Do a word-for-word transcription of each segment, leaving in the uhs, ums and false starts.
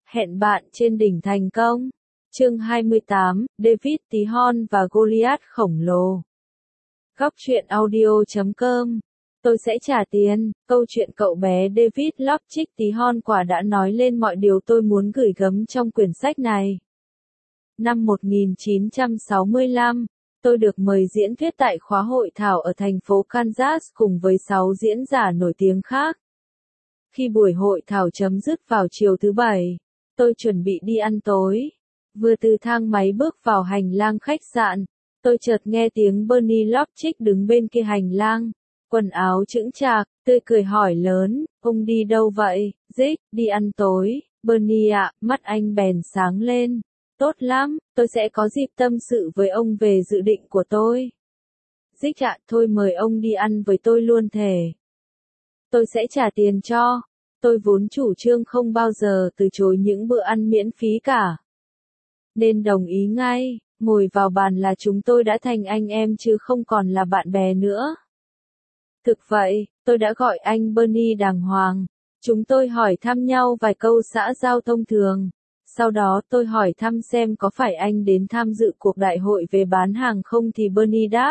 Hẹn bạn trên đỉnh thành công. Chương hai mươi tám, David tí hon và Goliath khổng lồ. Góc truyện audio chấm com. Tôi sẽ trả tiền. Câu chuyện cậu bé David Lopchik tí hon quả đã nói lên mọi điều tôi muốn gửi gắm trong quyển sách này. Năm một nghìn chín trăm sáu mươi lăm, tôi được mời diễn thuyết tại khóa hội thảo ở thành phố Kansas cùng với sáu diễn giả nổi tiếng khác. Khi buổi hội thảo chấm dứt vào chiều thứ Bảy, tôi chuẩn bị đi ăn tối. Vừa từ thang máy bước vào hành lang khách sạn, tôi chợt nghe tiếng Bernie Lopchik đứng bên kia hành lang, quần áo chững chạc, tươi cười hỏi lớn, ông đi đâu vậy? Dick, đi ăn tối. Bernie ạ, mắt anh bèn sáng lên. Tốt lắm, tôi sẽ có dịp tâm sự với ông về dự định của tôi. Dick ạ, thôi mời ông đi ăn với tôi luôn thề. Tôi sẽ trả tiền cho. Tôi vốn chủ trương không bao giờ từ chối những bữa ăn miễn phí cả. Nên đồng ý ngay, ngồi vào bàn là chúng tôi đã thành anh em chứ không còn là bạn bè nữa. Thực vậy, tôi đã gọi anh Bernie đàng hoàng. Chúng tôi hỏi thăm nhau vài câu xã giao thông thường. Sau đó tôi hỏi thăm xem có phải anh đến tham dự cuộc đại hội về bán hàng không thì Bernie đáp.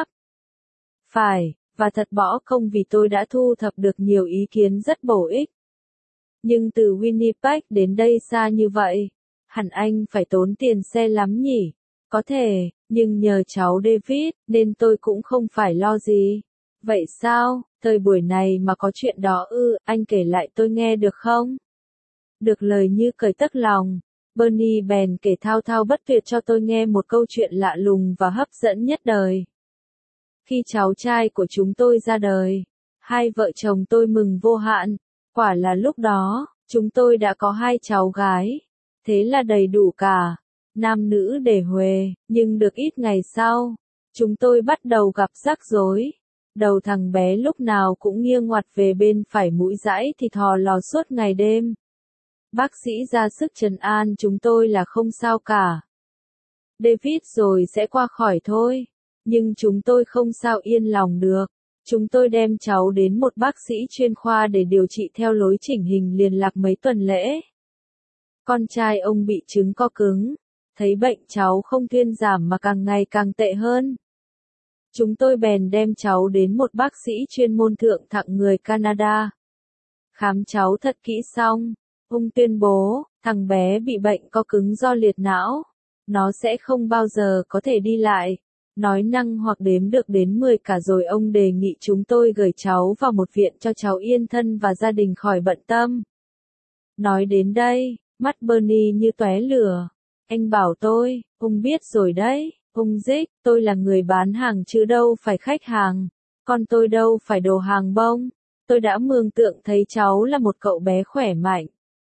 Phải, và thật bỏ công vì tôi đã thu thập được nhiều ý kiến rất bổ ích. Nhưng từ Winnipeg đến đây xa như vậy, hẳn anh phải tốn tiền xe lắm nhỉ? Có thể, nhưng nhờ cháu David, nên tôi cũng không phải lo gì. Vậy sao, thời buổi này mà có chuyện đó ư, anh kể lại tôi nghe được không? Được lời như cởi tất lòng, Bernie bèn kể thao thao bất tuyệt cho tôi nghe một câu chuyện lạ lùng và hấp dẫn nhất đời. Khi cháu trai của chúng tôi ra đời, hai vợ chồng tôi mừng vô hạn. Quả là lúc đó, chúng tôi đã có hai cháu gái. Thế là đầy đủ cả. Nam nữ để huề, nhưng được ít ngày sau, chúng tôi bắt đầu gặp rắc rối. Đầu thằng bé lúc nào cũng nghiêng ngoặt về bên phải mũi dãi thì thò lò suốt ngày đêm. Bác sĩ ra sức trấn an chúng tôi là không sao cả. David rồi sẽ qua khỏi thôi. Nhưng chúng tôi không sao yên lòng được. Chúng tôi đem cháu đến một bác sĩ chuyên khoa để điều trị theo lối chỉnh hình liền lạc mấy tuần lễ. Con trai ông bị chứng co cứng. Thấy bệnh cháu không thuyên giảm mà càng ngày càng tệ hơn. Chúng tôi bèn đem cháu đến một bác sĩ chuyên môn thượng thặng người Canada. Khám cháu thật kỹ xong, ông tuyên bố, thằng bé bị bệnh co cứng do liệt não. Nó sẽ không bao giờ có thể đi lại, nói năng hoặc đếm được đến mười cả rồi ông đề nghị chúng tôi gửi cháu vào một viện cho cháu yên thân và gia đình khỏi bận tâm. Nói đến đây, mắt Bernie như tóe lửa. Anh bảo tôi, ông biết rồi đấy, ông Dick, tôi là người bán hàng chứ đâu phải khách hàng. Con tôi đâu phải đồ hàng bông. Tôi đã mường tượng thấy cháu là một cậu bé khỏe mạnh,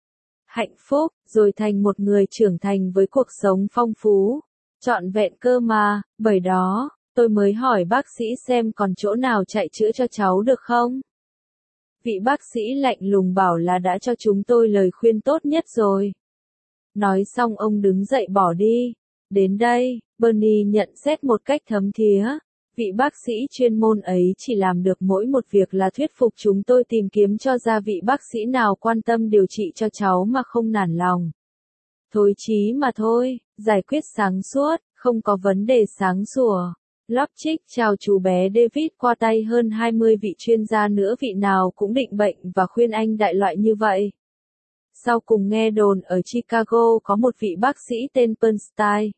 hạnh phúc, rồi thành một người trưởng thành với cuộc sống phong phú, trọn vẹn cơ mà. Bởi đó, tôi mới hỏi bác sĩ xem còn chỗ nào chạy chữa cho cháu được không. Vị bác sĩ lạnh lùng bảo là đã cho chúng tôi lời khuyên tốt nhất rồi. Nói xong ông đứng dậy bỏ đi. Đến đây, Bernie nhận xét một cách thấm thía. Vị bác sĩ chuyên môn ấy chỉ làm được mỗi một việc là thuyết phục chúng tôi tìm kiếm cho ra vị bác sĩ nào quan tâm điều trị cho cháu mà không nản lòng. Thối chí mà thôi, giải quyết sáng suốt, không có vấn đề sáng sủa. Lopchik chào chú bé David qua tay hơn hai mươi vị chuyên gia nữa vị nào cũng định bệnh và khuyên anh đại loại như vậy. Sau cùng nghe đồn ở Chicago có một vị bác sĩ tên Bernstein.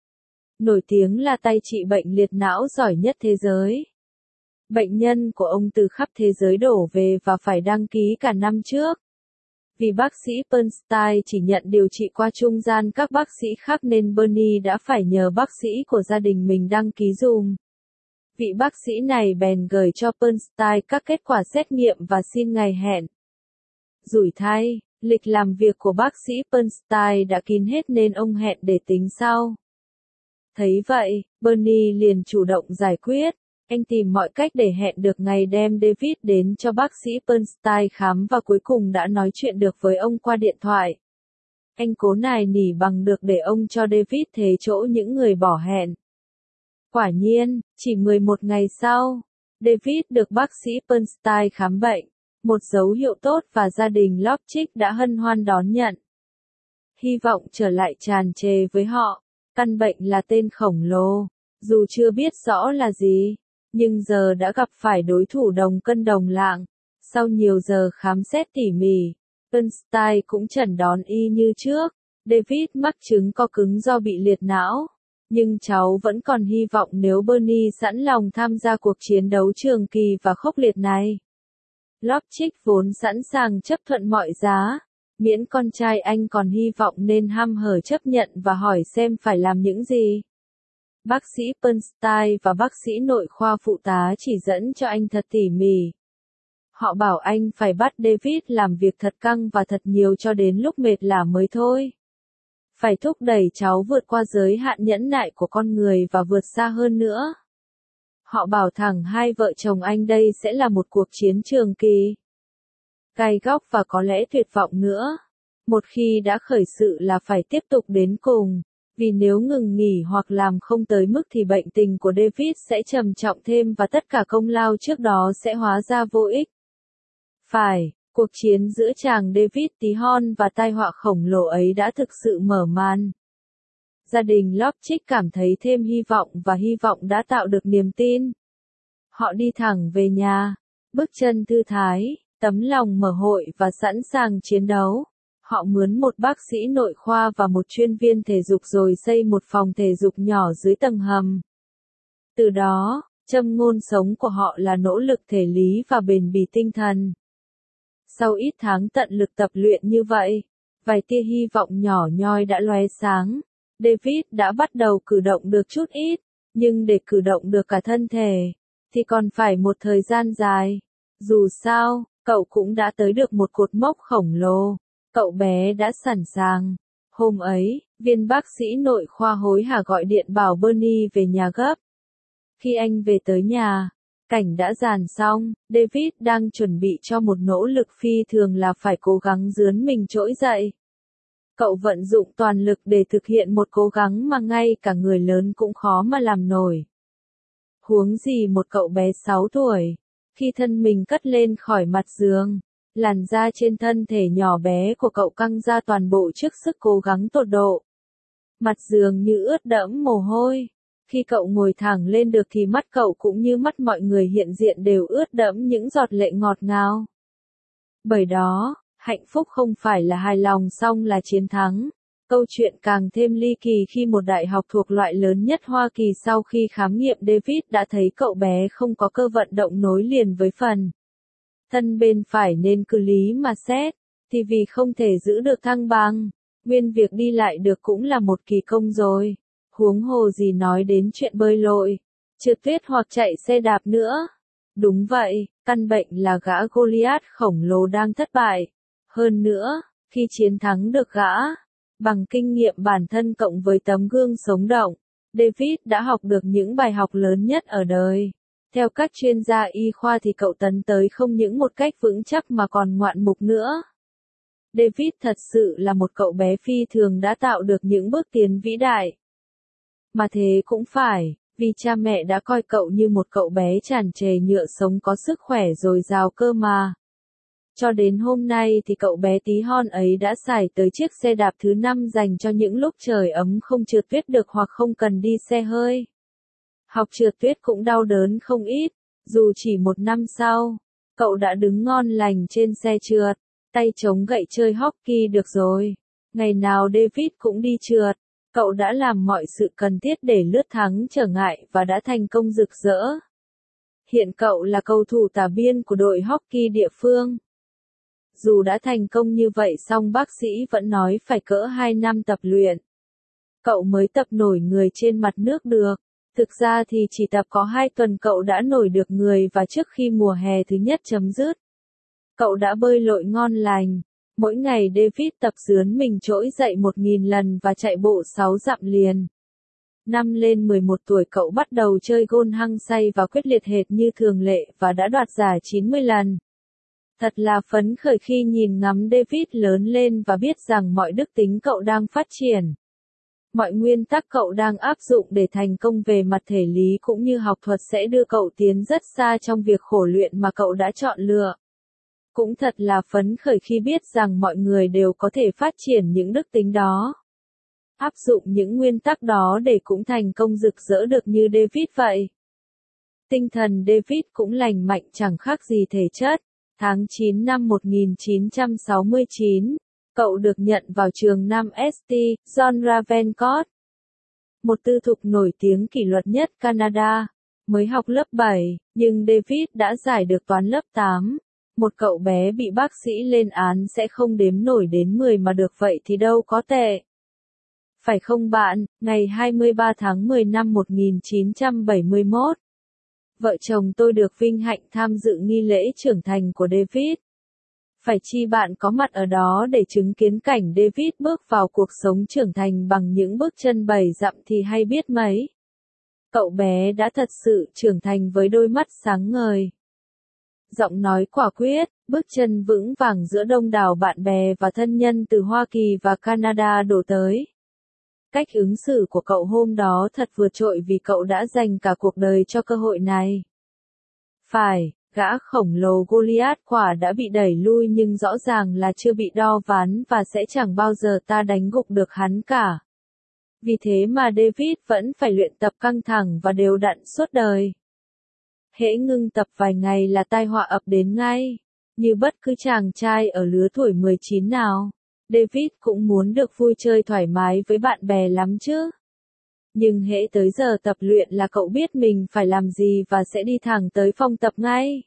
Nổi tiếng là tay trị bệnh liệt não giỏi nhất thế giới. Bệnh nhân của ông từ khắp thế giới đổ về và phải đăng ký cả năm trước. Vì bác sĩ Bernstein chỉ nhận điều trị qua trung gian các bác sĩ khác nên Bernie đã phải nhờ bác sĩ của gia đình mình đăng ký dùm. Vị bác sĩ này bèn gửi cho Bernstein các kết quả xét nghiệm và xin ngày hẹn. Rủi thay, lịch làm việc của bác sĩ Bernstein đã kín hết nên ông hẹn để tính sau. Thấy vậy, Bernie liền chủ động giải quyết. Anh tìm mọi cách để hẹn được ngày đem David đến cho bác sĩ Bernstein khám và cuối cùng đã nói chuyện được với ông qua điện thoại. Anh cố nài nỉ bằng được để ông cho David thế chỗ những người bỏ hẹn. Quả nhiên, chỉ mười một ngày sau, David được bác sĩ Bernstein khám bệnh. Một dấu hiệu tốt và gia đình Lopchik đã hân hoan đón nhận. hy vọng trở lại tràn trề với họ. Căn bệnh là tên khổng lồ, dù chưa biết rõ là gì, nhưng giờ đã gặp phải đối thủ đồng cân đồng lạng. Sau nhiều giờ khám xét tỉ mỉ, Bernstein cũng chẩn đoán y như trước, David mắc chứng co cứng do bị liệt não. Nhưng cháu vẫn còn hy vọng nếu Bernie sẵn lòng tham gia cuộc chiến đấu trường kỳ và khốc liệt này. Lopchick vốn sẵn sàng chấp thuận mọi giá, miễn con trai anh còn hy vọng nên hăm hở chấp nhận và hỏi xem phải làm những gì. Bác sĩ Bernstein và bác sĩ nội khoa phụ tá chỉ dẫn cho anh thật tỉ mỉ. Họ bảo anh phải bắt David làm việc thật căng và thật nhiều cho đến lúc mệt lả mới thôi. Phải thúc đẩy cháu vượt qua giới hạn nhẫn nại của con người và vượt xa hơn nữa. Họ bảo thẳng hai vợ chồng anh đây sẽ là một cuộc chiến trường kỳ. Gay góc và có lẽ tuyệt vọng nữa. Một khi đã khởi sự là phải tiếp tục đến cùng, vì nếu ngừng nghỉ hoặc làm không tới mức thì bệnh tình của David sẽ trầm trọng thêm và tất cả công lao trước đó sẽ hóa ra vô ích. Phải, cuộc chiến giữa chàng David tí hon và tai họa khổng lồ ấy đã thực sự mở màn. Gia đình Lopchick cảm thấy thêm hy vọng và hy vọng đã tạo được niềm tin. Họ đi thẳng về nhà, bước chân thư thái, tấm lòng mở hội và sẵn sàng chiến đấu. Họ mướn một bác sĩ nội khoa và một chuyên viên thể dục rồi xây một phòng thể dục nhỏ dưới tầng hầm. Từ đó, châm ngôn sống của họ là nỗ lực thể lý và bền bỉ tinh thần. Sau ít tháng tận lực tập luyện như vậy, vài tia hy vọng nhỏ nhoi đã lóe sáng. David đã bắt đầu cử động được chút ít, nhưng để cử động được cả thân thể, thì còn phải một thời gian dài. Dù sao, cậu cũng đã tới được một cột mốc khổng lồ. Cậu bé đã sẵn sàng. Hôm ấy, viên bác sĩ nội khoa hối hả gọi điện bảo Bernie về nhà gấp. Khi anh về tới nhà, cảnh đã dàn xong, David đang chuẩn bị cho một nỗ lực phi thường là phải cố gắng rướn mình trỗi dậy. Cậu vận dụng toàn lực để thực hiện một cố gắng mà ngay cả người lớn cũng khó mà làm nổi. Huống gì một cậu bé sáu tuổi, khi thân mình cất lên khỏi mặt giường, làn da trên thân thể nhỏ bé của cậu căng ra toàn bộ trước sức cố gắng tột độ. Mặt giường như ướt đẫm mồ hôi. Khi cậu ngồi thẳng lên được thì mắt cậu cũng như mắt mọi người hiện diện đều ướt đẫm những giọt lệ ngọt ngào. Bởi đó, hạnh phúc không phải là hài lòng xong là chiến thắng. Câu chuyện càng thêm ly kỳ khi một đại học thuộc loại lớn nhất Hoa Kỳ sau khi khám nghiệm David đã thấy cậu bé không có cơ vận động nối liền với phần thân bên phải nên cứ lý mà xét, thì vì không thể giữ được thăng bằng, nguyên việc đi lại được cũng là một kỳ công rồi. Huống hồ gì nói đến chuyện bơi lội, trượt tuyết hoặc chạy xe đạp nữa. Đúng vậy, căn bệnh là gã Goliath khổng lồ đang thất bại. Hơn nữa, khi chiến thắng được gã, bằng kinh nghiệm bản thân cộng với tấm gương sống động, David đã học được những bài học lớn nhất ở đời. Theo các chuyên gia y khoa thì cậu tấn tới không những một cách vững chắc mà còn ngoạn mục nữa. David thật sự là một cậu bé phi thường đã tạo được những bước tiến vĩ đại. Mà thế cũng phải, vì cha mẹ đã coi cậu như một cậu bé tràn trề nhựa sống có sức khỏe dồi dào cơ mà. Cho đến hôm nay thì cậu bé tí hon ấy đã xài tới chiếc xe đạp thứ năm dành cho những lúc trời ấm không trượt tuyết được hoặc không cần đi xe hơi. Học trượt tuyết cũng đau đớn không ít, dù chỉ một năm sau, cậu đã đứng ngon lành trên xe trượt, tay chống gậy chơi hockey được rồi. Ngày nào David cũng đi trượt, cậu đã làm mọi sự cần thiết để lướt thắng trở ngại và đã thành công rực rỡ. Hiện cậu là cầu thủ tả biên của đội hockey địa phương. Dù đã thành công như vậy song bác sĩ vẫn nói phải cỡ hai năm tập luyện. Cậu mới tập nổi người trên mặt nước được. Thực ra thì chỉ tập có hai tuần cậu đã nổi được người và trước khi mùa hè thứ nhất chấm dứt. Cậu đã bơi lội ngon lành. Mỗi ngày David tập rướn mình trỗi dậy một nghìn lần và chạy bộ sáu dặm liền. Năm lên mười một tuổi cậu bắt đầu chơi gôn hăng say và quyết liệt hệt như thường lệ và đã đoạt giải chín mươi lần. Thật là phấn khởi khi nhìn ngắm David lớn lên và biết rằng mọi đức tính cậu đang phát triển. Mọi nguyên tắc cậu đang áp dụng để thành công về mặt thể lý cũng như học thuật sẽ đưa cậu tiến rất xa trong việc khổ luyện mà cậu đã chọn lựa. Cũng thật là phấn khởi khi biết rằng mọi người đều có thể phát triển những đức tính đó. Áp dụng những nguyên tắc đó để cũng thành công rực rỡ được như David vậy. Tinh thần David cũng lành mạnh chẳng khác gì thể chất. Tháng chín năm một nghìn chín trăm sáu mươi chín, cậu được nhận vào trường Nam ét tê, John Ravencourt, một tư thục nổi tiếng kỷ luật nhất Canada. Mới học lớp bảy, nhưng David đã giải được toán lớp tám. Một cậu bé bị bác sĩ lên án sẽ không đếm nổi đến mười mà được vậy thì đâu có tệ. Phải không bạn? Ngày hai mươi ba tháng mười năm một nghìn chín trăm bảy mươi mốt, vợ chồng tôi được vinh hạnh tham dự nghi lễ trưởng thành của David. Phải chi bạn có mặt ở đó để chứng kiến cảnh David bước vào cuộc sống trưởng thành bằng những bước chân bảy dặm thì hay biết mấy. Cậu bé đã thật sự trưởng thành với đôi mắt sáng ngời, giọng nói quả quyết, bước chân vững vàng giữa đông đảo bạn bè và thân nhân từ Hoa Kỳ và Canada đổ tới. Cách ứng xử của cậu hôm đó thật vượt trội vì cậu đã dành cả cuộc đời cho cơ hội này. Phải, gã khổng lồ Goliath quả đã bị đẩy lui nhưng rõ ràng là chưa bị đo ván và sẽ chẳng bao giờ ta đánh gục được hắn cả. Vì thế mà David vẫn phải luyện tập căng thẳng và đều đặn suốt đời. Hễ ngưng tập vài ngày là tai họa ập đến ngay. Như bất cứ chàng trai ở lứa tuổi mười chín nào, David cũng muốn được vui chơi thoải mái với bạn bè lắm chứ. Nhưng hễ tới giờ tập luyện là cậu biết mình phải làm gì và sẽ đi thẳng tới phòng tập ngay.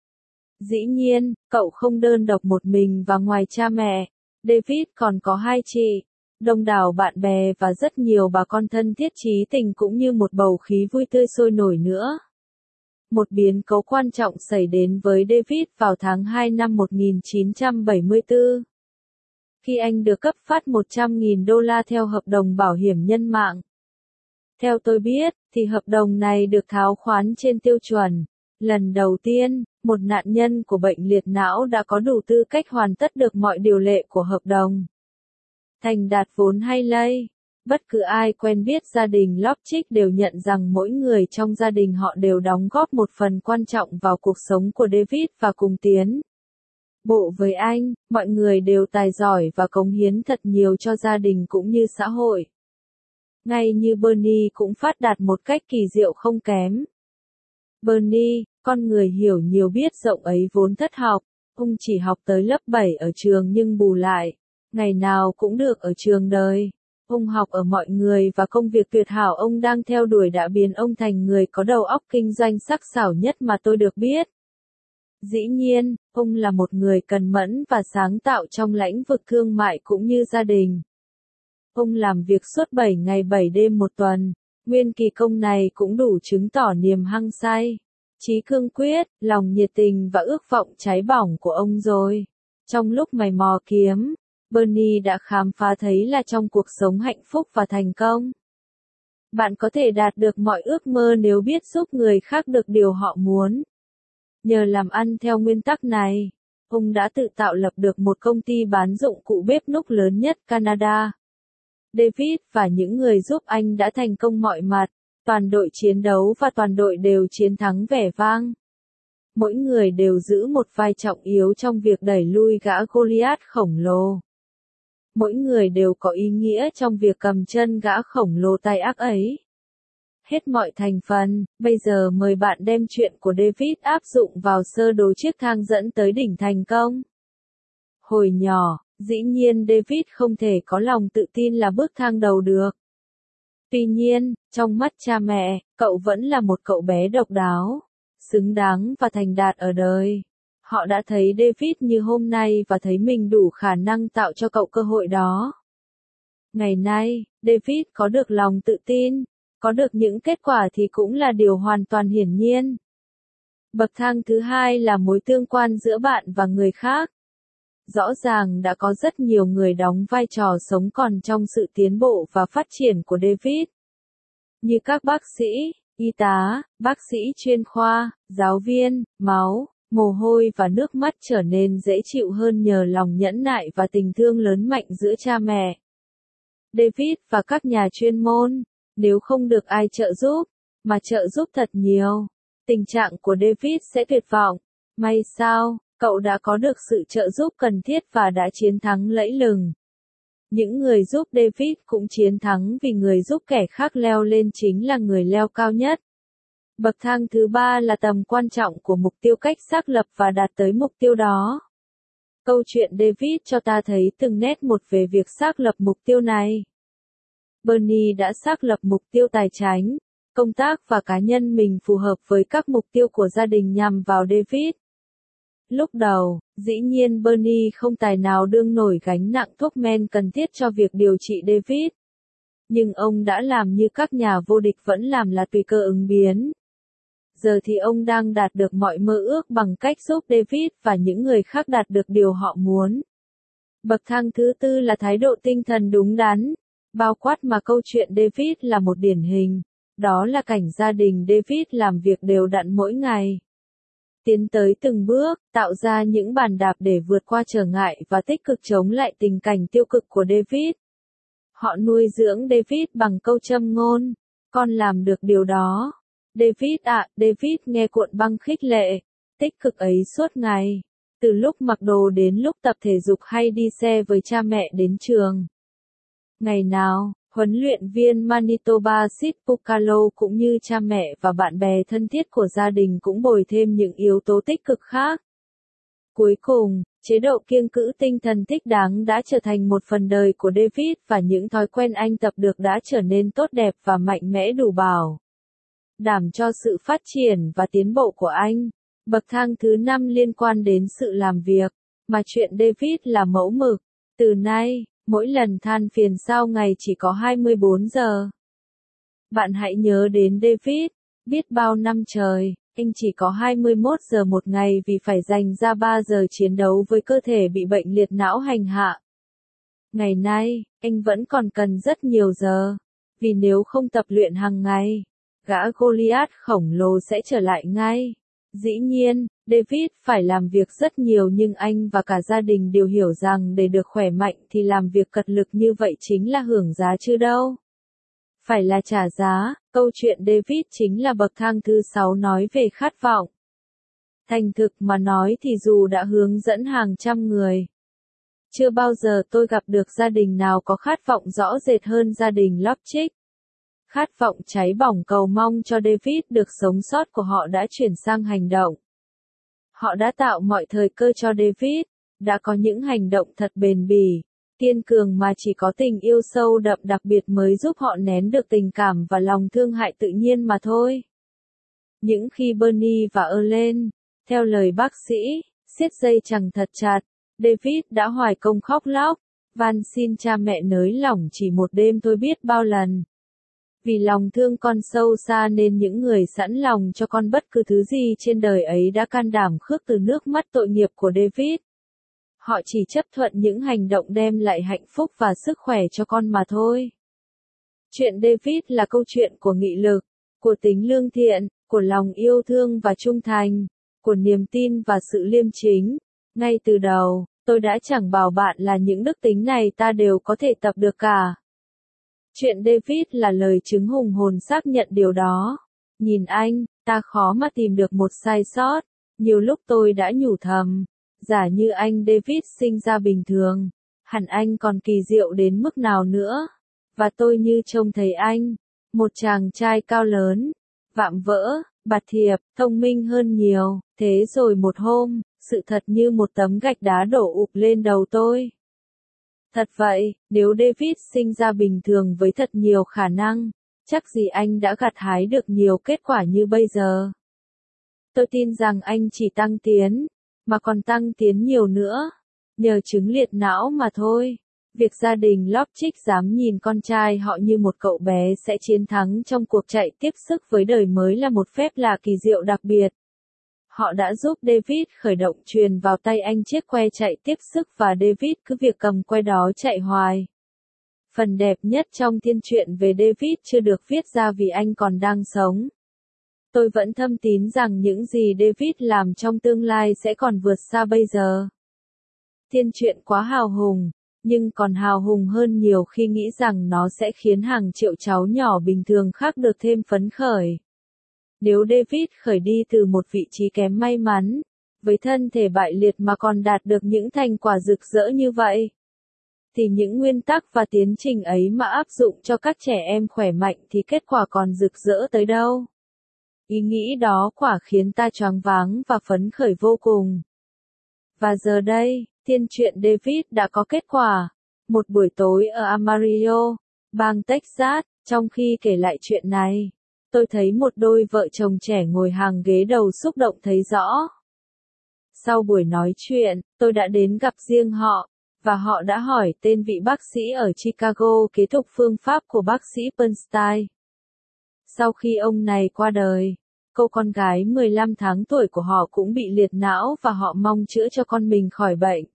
Dĩ nhiên, cậu không đơn độc một mình và ngoài cha mẹ, David còn có hai chị, đông đảo bạn bè và rất nhiều bà con thân thiết chí tình cũng như một bầu khí vui tươi sôi nổi nữa. Một biến cố quan trọng xảy đến với David vào tháng hai năm một nghìn chín trăm bảy mươi tư. Khi anh được cấp phát một trăm nghìn đô la theo hợp đồng bảo hiểm nhân mạng. Theo tôi biết, thì hợp đồng này được tháo khoán trên tiêu chuẩn. Lần đầu tiên, một nạn nhân của bệnh liệt não đã có đủ tư cách hoàn tất được mọi điều lệ của hợp đồng. Thành đạt vốn hay lây. Bất cứ ai quen biết gia đình Lopchick đều nhận rằng mỗi người trong gia đình họ đều đóng góp một phần quan trọng vào cuộc sống của David và cùng tiến bộ với anh, mọi người đều tài giỏi và cống hiến thật nhiều cho gia đình cũng như xã hội. Ngay như Bernie cũng phát đạt một cách kỳ diệu không kém. Bernie, con người hiểu nhiều biết rộng ấy vốn thất học, ông chỉ học tới lớp bảy ở trường nhưng bù lại, ngày nào cũng được ở trường đời. Ông học ở mọi người và công việc tuyệt hảo ông đang theo đuổi đã biến ông thành người có đầu óc kinh doanh sắc sảo nhất mà tôi được biết. Dĩ nhiên, ông là một người cần mẫn và sáng tạo trong lĩnh vực thương mại cũng như gia đình. Ông làm việc suốt bảy ngày bảy đêm một tuần, nguyên kỳ công này cũng đủ chứng tỏ niềm hăng say, chí cương quyết, lòng nhiệt tình và ước vọng cháy bỏng của ông rồi. Trong lúc mày mò kiếm, Bernie đã khám phá thấy là trong cuộc sống hạnh phúc và thành công, bạn có thể đạt được mọi ước mơ nếu biết giúp người khác được điều họ muốn. Nhờ làm ăn theo nguyên tắc này, ông đã tự tạo lập được một công ty bán dụng cụ bếp núc lớn nhất Canada. David và những người giúp anh đã thành công mọi mặt, toàn đội chiến đấu và toàn đội đều chiến thắng vẻ vang. Mỗi người đều giữ một vai trọng yếu trong việc đẩy lui gã Goliath khổng lồ. Mỗi người đều có ý nghĩa trong việc cầm chân gã khổng lồ tai ác ấy. Hết mọi thành phần, bây giờ mời bạn đem chuyện của David áp dụng vào sơ đồ chiếc thang dẫn tới đỉnh thành công. Hồi nhỏ, dĩ nhiên David không thể có lòng tự tin là bước thang đầu được. Tuy nhiên, trong mắt cha mẹ, cậu vẫn là một cậu bé độc đáo, xứng đáng và thành đạt ở đời. Họ đã thấy David như hôm nay và thấy mình đủ khả năng tạo cho cậu cơ hội đó. Ngày nay, David có được lòng tự tin, có được những kết quả thì cũng là điều hoàn toàn hiển nhiên. Bậc thang thứ hai là mối tương quan giữa bạn và người khác. Rõ ràng đã có rất nhiều người đóng vai trò sống còn trong sự tiến bộ và phát triển của David. Như các bác sĩ, y tá, bác sĩ chuyên khoa, giáo viên, máu, mồ hôi và nước mắt trở nên dễ chịu hơn nhờ lòng nhẫn nại và tình thương lớn mạnh giữa cha mẹ, David và các nhà chuyên môn. Nếu không được ai trợ giúp, mà trợ giúp thật nhiều, tình trạng của David sẽ tuyệt vọng. May sao, Cậu đã có được sự trợ giúp cần thiết và đã chiến thắng lẫy lừng. Những người giúp David cũng chiến thắng vì người giúp kẻ khác leo lên chính là người leo cao nhất. Bậc thang thứ ba là tầm quan trọng của mục tiêu cách xác lập và đạt tới mục tiêu đó. Câu chuyện David cho ta thấy từng nét một về việc xác lập mục tiêu này. Bernie đã xác lập mục tiêu tài chính, công tác và cá nhân mình phù hợp với các mục tiêu của gia đình nhằm vào David. Lúc đầu, dĩ nhiên Bernie không tài nào đương nổi gánh nặng thuốc men cần thiết cho việc điều trị David. Nhưng ông đã làm như các nhà vô địch vẫn làm là tùy cơ ứng biến. Giờ thì ông đang đạt được mọi mơ ước bằng cách giúp David và những người khác đạt được điều họ muốn. Bậc thang thứ tư là thái độ tinh thần đúng đắn, bao quát mà câu chuyện David là một điển hình. Đó là cảnh gia đình David làm việc đều đặn mỗi ngày. Tiến tới từng bước, tạo ra những bàn đạp để vượt qua trở ngại và tích cực chống lại tình cảnh tiêu cực của David. Họ nuôi dưỡng David bằng câu châm ngôn, con làm được điều đó. David ạ, à, David nghe cuộn băng khích lệ, tích cực ấy suốt ngày, từ lúc mặc đồ đến lúc tập thể dục hay đi xe với cha mẹ đến trường. Ngày nào, huấn luyện viên Manitoba Sid Pucalo cũng như cha mẹ và bạn bè thân thiết của gia đình cũng bồi thêm những yếu tố tích cực khác. Cuối cùng, chế độ kiêng cữ tinh thần thích đáng đã trở thành một phần đời của David và những thói quen anh tập được đã trở nên tốt đẹp và mạnh mẽ đủ bảo đảm cho sự phát triển và tiến bộ của anh. Bậc thang thứ năm liên quan đến sự làm việc, mà chuyện David là mẫu mực. Từ nay, mỗi lần than phiền sao ngày chỉ có hai mươi bốn giờ. Bạn hãy nhớ đến David, biết bao năm trời, anh chỉ có hai mươi mốt giờ một ngày vì phải dành ra ba giờ chiến đấu với cơ thể bị bệnh liệt não hành hạ. Ngày nay, anh vẫn còn cần rất nhiều giờ, vì nếu không tập luyện hàng ngày, gã Goliath khổng lồ sẽ trở lại ngay. Dĩ nhiên, David phải làm việc rất nhiều nhưng anh và cả gia đình đều hiểu rằng để được khỏe mạnh thì làm việc cật lực như vậy chính là hưởng giá chứ đâu. Phải là trả giá, câu chuyện David chính là bậc thang thứ sáu nói về khát vọng. Thành thực mà nói thì dù đã hướng dẫn hàng trăm người, chưa bao giờ tôi gặp được gia đình nào có khát vọng rõ rệt hơn gia đình Lopchick. Khát vọng cháy bỏng cầu mong cho David được sống sót của họ đã chuyển sang hành động. Họ đã tạo mọi thời cơ cho David, đã có những hành động thật bền bỉ, kiên cường mà chỉ có tình yêu sâu đậm đặc biệt mới giúp họ nén được tình cảm và lòng thương hại tự nhiên mà thôi. Những khi Bernie và Ellen, theo lời bác sĩ, siết dây chằng thật chặt, David đã hoài công khóc lóc, van xin cha mẹ nới lỏng chỉ một đêm thôi biết bao lần. Vì lòng thương con sâu xa nên những người sẵn lòng cho con bất cứ thứ gì trên đời ấy đã can đảm khước từ nước mắt tội nghiệp của David. Họ chỉ chấp thuận những hành động đem lại hạnh phúc và sức khỏe cho con mà thôi. Chuyện David là câu chuyện của nghị lực, của tính lương thiện, của lòng yêu thương và trung thành, của niềm tin và sự liêm chính. Ngay từ đầu, tôi đã chẳng bảo bạn là những đức tính này ta đều có thể tập được cả. Chuyện David là lời chứng hùng hồn xác nhận điều đó. Nhìn anh, ta khó mà tìm được một sai sót. Nhiều lúc tôi đã nhủ thầm, giả như anh David sinh ra bình thường, hẳn anh còn kỳ diệu đến mức nào nữa. Và tôi như trông thấy anh, một chàng trai cao lớn, vạm vỡ, bạt thiệp, thông minh hơn nhiều. Thế rồi một hôm, sự thật như một tấm gạch đá đổ ụp lên đầu tôi. Thật vậy, nếu David sinh ra bình thường với thật nhiều khả năng, chắc gì anh đã gặt hái được nhiều kết quả như bây giờ. Tôi tin rằng anh chỉ tăng tiến, mà còn tăng tiến nhiều nữa, nhờ chứng liệt não mà thôi. Việc gia đình Lopchick dám nhìn con trai họ như một cậu bé sẽ chiến thắng trong cuộc chạy tiếp sức với đời mới là một phép lạ kỳ diệu đặc biệt. Họ đã giúp David khởi động truyền vào tay anh chiếc que chạy tiếp sức và David cứ việc cầm que đó chạy hoài. Phần đẹp nhất trong thiên truyện về David chưa được viết ra vì anh còn đang sống. Tôi vẫn thâm tín rằng những gì David làm trong tương lai sẽ còn vượt xa bây giờ. Thiên truyện quá hào hùng, nhưng còn hào hùng hơn nhiều khi nghĩ rằng nó sẽ khiến hàng triệu cháu nhỏ bình thường khác được thêm phấn khởi. Nếu David khởi đi từ một vị trí kém may mắn, với thân thể bại liệt mà còn đạt được những thành quả rực rỡ như vậy, thì những nguyên tắc và tiến trình ấy mà áp dụng cho các trẻ em khỏe mạnh thì kết quả còn rực rỡ tới đâu. Ý nghĩ đó quả khiến ta choáng váng và phấn khởi vô cùng. Và giờ đây, thiên truyện David đã có kết quả. Một buổi tối ở Amarillo, bang Texas, trong khi kể lại chuyện này, tôi thấy một đôi vợ chồng trẻ ngồi hàng ghế đầu xúc động thấy rõ. Sau buổi nói chuyện, tôi đã đến gặp riêng họ, và họ đã hỏi tên vị bác sĩ ở Chicago kế tục phương pháp của bác sĩ Bernstein. Sau khi ông này qua đời, cô con gái mười lăm tháng tuổi của họ cũng bị liệt não và họ mong chữa cho con mình khỏi bệnh.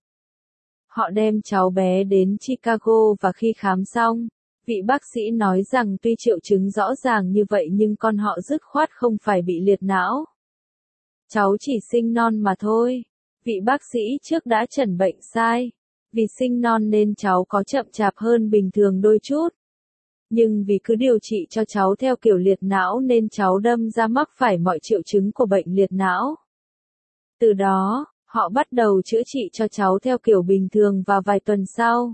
Họ đem cháu bé đến Chicago và khi khám xong, vị bác sĩ nói rằng tuy triệu chứng rõ ràng như vậy nhưng con họ dứt khoát không phải bị liệt não. Cháu chỉ sinh non mà thôi. Vị bác sĩ trước đã chẩn bệnh sai. Vì sinh non nên cháu có chậm chạp hơn bình thường đôi chút. Nhưng vì cứ điều trị cho cháu theo kiểu liệt não nên cháu đâm ra mắc phải mọi triệu chứng của bệnh liệt não. Từ đó, họ bắt đầu chữa trị cho cháu theo kiểu bình thường và vài tuần sau,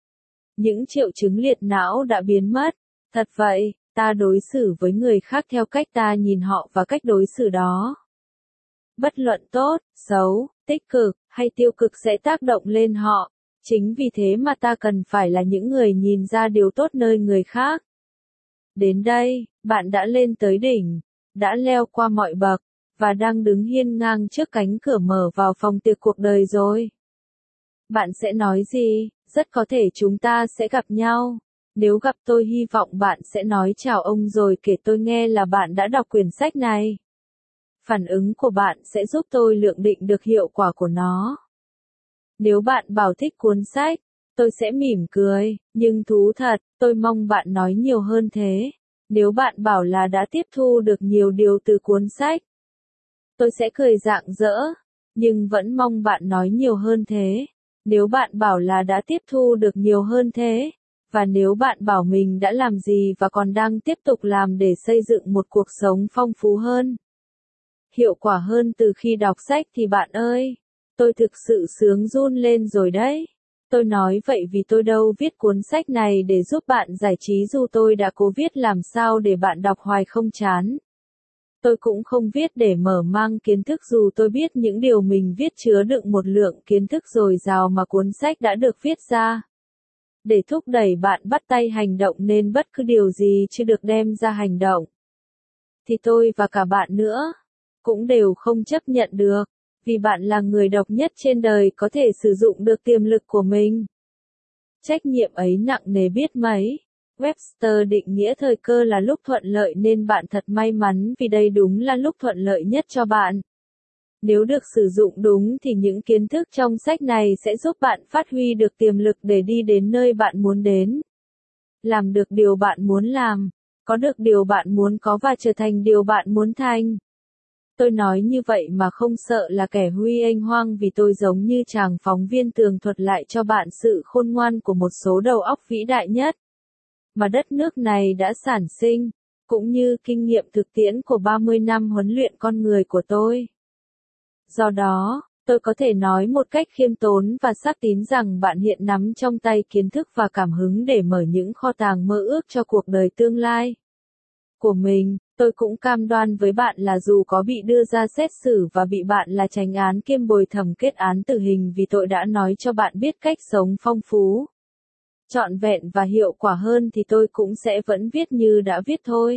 những triệu chứng liệt não đã biến mất. Thật vậy, ta đối xử với người khác theo cách ta nhìn họ và cách đối xử đó, bất luận tốt, xấu, tích cực hay tiêu cực sẽ tác động lên họ. Chính vì thế mà ta cần phải là những người nhìn ra điều tốt nơi người khác. Đến đây, bạn đã lên tới đỉnh, đã leo qua mọi bậc, và đang đứng hiên ngang trước cánh cửa mở vào phòng tiệc cuộc đời rồi. Bạn sẽ nói gì? Rất có thể chúng ta sẽ gặp nhau. Nếu gặp tôi hy vọng bạn sẽ nói chào ông rồi kể tôi nghe là bạn đã đọc quyển sách này. Phản ứng của bạn sẽ giúp tôi lượng định được hiệu quả của nó. Nếu bạn bảo thích cuốn sách, tôi sẽ mỉm cười, nhưng thú thật, tôi mong bạn nói nhiều hơn thế. Nếu bạn bảo là đã tiếp thu được nhiều điều từ cuốn sách, tôi sẽ cười rạng rỡ, nhưng vẫn mong bạn nói nhiều hơn thế. Nếu bạn bảo là đã tiếp thu được nhiều hơn thế, và nếu bạn bảo mình đã làm gì và còn đang tiếp tục làm để xây dựng một cuộc sống phong phú hơn, hiệu quả hơn từ khi đọc sách thì bạn ơi, tôi thực sự sướng run lên rồi đấy. Tôi nói vậy vì tôi đâu viết cuốn sách này để giúp bạn giải trí dù tôi đã cố viết làm sao để bạn đọc hoài không chán. Tôi cũng không viết để mở mang kiến thức dù tôi biết những điều mình viết chứa đựng một lượng kiến thức dồi dào mà cuốn sách đã được viết ra. Để thúc đẩy bạn bắt tay hành động nên bất cứ điều gì chưa được đem ra hành động, thì tôi và cả bạn nữa, cũng đều không chấp nhận được. Vì bạn là người độc nhất trên đời có thể sử dụng được tiềm lực của mình. Trách nhiệm ấy nặng nề biết mấy. Webster định nghĩa thời cơ là lúc thuận lợi nên bạn thật may mắn vì đây đúng là lúc thuận lợi nhất cho bạn. Nếu được sử dụng đúng thì những kiến thức trong sách này sẽ giúp bạn phát huy được tiềm lực để đi đến nơi bạn muốn đến. Làm được điều bạn muốn làm, có được điều bạn muốn có và trở thành điều bạn muốn thành. Tôi nói như vậy mà không sợ là kẻ huy anh hoang vì tôi giống như chàng phóng viên tường thuật lại cho bạn sự khôn ngoan của một số đầu óc vĩ đại nhất mà đất nước này đã sản sinh, cũng như kinh nghiệm thực tiễn của ba mươi năm huấn luyện con người của tôi. Do đó, tôi có thể nói một cách khiêm tốn và xác tín rằng bạn hiện nắm trong tay kiến thức và cảm hứng để mở những kho tàng mơ ước cho cuộc đời tương lai của mình. Tôi cũng cam đoan với bạn là dù có bị đưa ra xét xử và bị bạn là chánh án kiêm bồi thẩm kết án tử hình vì tội đã nói cho bạn biết cách sống phong phú, trọn vẹn và hiệu quả hơn thì tôi cũng sẽ vẫn viết như đã viết thôi.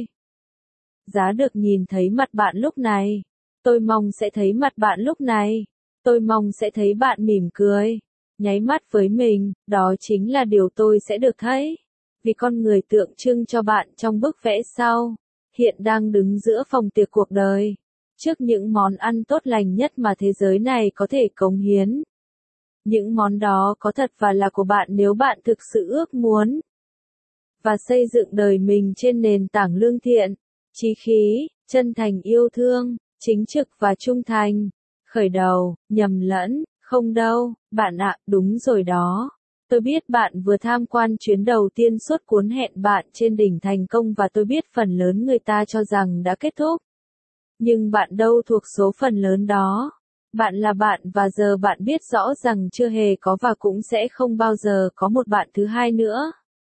Giá được nhìn thấy mặt bạn lúc này. Tôi mong sẽ thấy mặt bạn lúc này. Tôi mong sẽ thấy bạn mỉm cười, nháy mắt với mình, đó chính là điều tôi sẽ được thấy. Vì con người tượng trưng cho bạn trong bức vẽ sau, hiện đang đứng giữa phòng tiệc cuộc đời, trước những món ăn tốt lành nhất mà thế giới này có thể cống hiến. Những món đó có thật và là của bạn nếu bạn thực sự ước muốn và xây dựng đời mình trên nền tảng lương thiện, chí khí, chân thành yêu thương, chính trực và trung thành. Khởi đầu, nhầm lẫn, không đâu, bạn ạ, đúng rồi đó. Tôi biết bạn vừa tham quan chuyến đầu tiên suốt cuốn hẹn bạn trên đỉnh thành công và tôi biết phần lớn người ta cho rằng đã kết thúc. Nhưng bạn đâu thuộc số phần lớn đó. Bạn là bạn và giờ bạn biết rõ rằng chưa hề có và cũng sẽ không bao giờ có một bạn thứ hai nữa.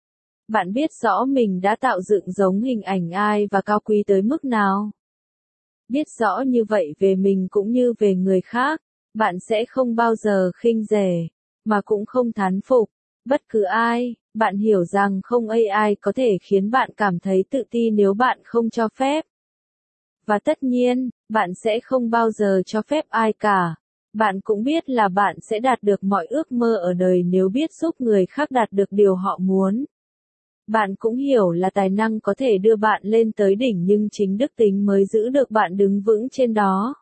Bạn biết rõ mình đã tạo dựng giống hình ảnh ai và cao quý tới mức nào. Biết rõ như vậy về mình cũng như về người khác, bạn sẽ không bao giờ khinh rẻ, mà cũng không thán phục bất cứ ai. Bạn hiểu rằng không ai có thể khiến bạn cảm thấy tự ti nếu bạn không cho phép. Và tất nhiên, bạn sẽ không bao giờ cho phép ai cả. Bạn cũng biết là bạn sẽ đạt được mọi ước mơ ở đời nếu biết giúp người khác đạt được điều họ muốn. Bạn cũng hiểu là tài năng có thể đưa bạn lên tới đỉnh nhưng chính đức tính mới giữ được bạn đứng vững trên đó.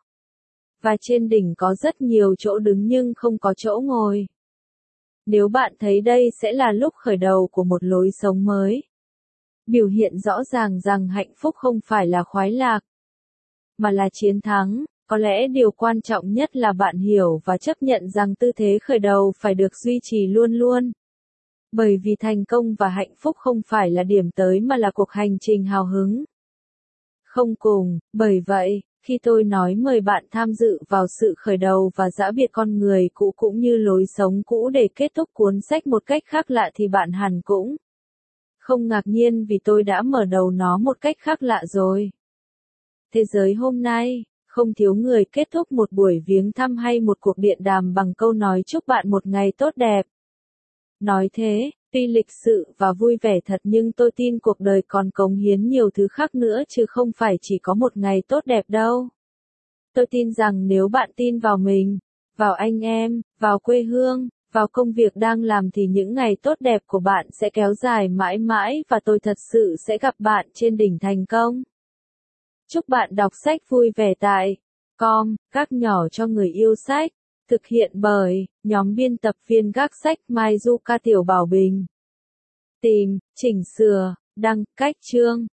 Và trên đỉnh có rất nhiều chỗ đứng nhưng không có chỗ ngồi. Nếu bạn thấy đây sẽ là lúc khởi đầu của một lối sống mới. Biểu hiện rõ ràng rằng hạnh phúc không phải là khoái lạc, mà là chiến thắng. Có lẽ điều quan trọng nhất là bạn hiểu và chấp nhận rằng tư thế khởi đầu phải được duy trì luôn luôn. Bởi vì thành công và hạnh phúc không phải là điểm tới mà là cuộc hành trình hào hứng. Không cùng, bởi vậy, khi tôi nói mời bạn tham dự vào sự khởi đầu và giã biệt con người cũ cũng như lối sống cũ để kết thúc cuốn sách một cách khác lạ thì bạn hẳn cũng không ngạc nhiên vì tôi đã mở đầu nó một cách khác lạ rồi. Thế giới hôm nay, không thiếu người kết thúc một buổi viếng thăm hay một cuộc điện đàm bằng câu nói chúc bạn một ngày tốt đẹp. Nói thế, tuy lịch sự và vui vẻ thật nhưng tôi tin cuộc đời còn cống hiến nhiều thứ khác nữa chứ không phải chỉ có một ngày tốt đẹp đâu. Tôi tin rằng nếu bạn tin vào mình, vào anh em, vào quê hương, vào công việc đang làm thì những ngày tốt đẹp của bạn sẽ kéo dài mãi mãi và tôi thật sự sẽ gặp bạn trên đỉnh thành công. Chúc bạn đọc sách vui vẻ tại com, các nhỏ cho người yêu sách. Thực hiện bởi nhóm biên tập viên gác sách Mai Du Ca Tiểu Bảo Bình. Tìm, chỉnh sửa, đăng, cách chương.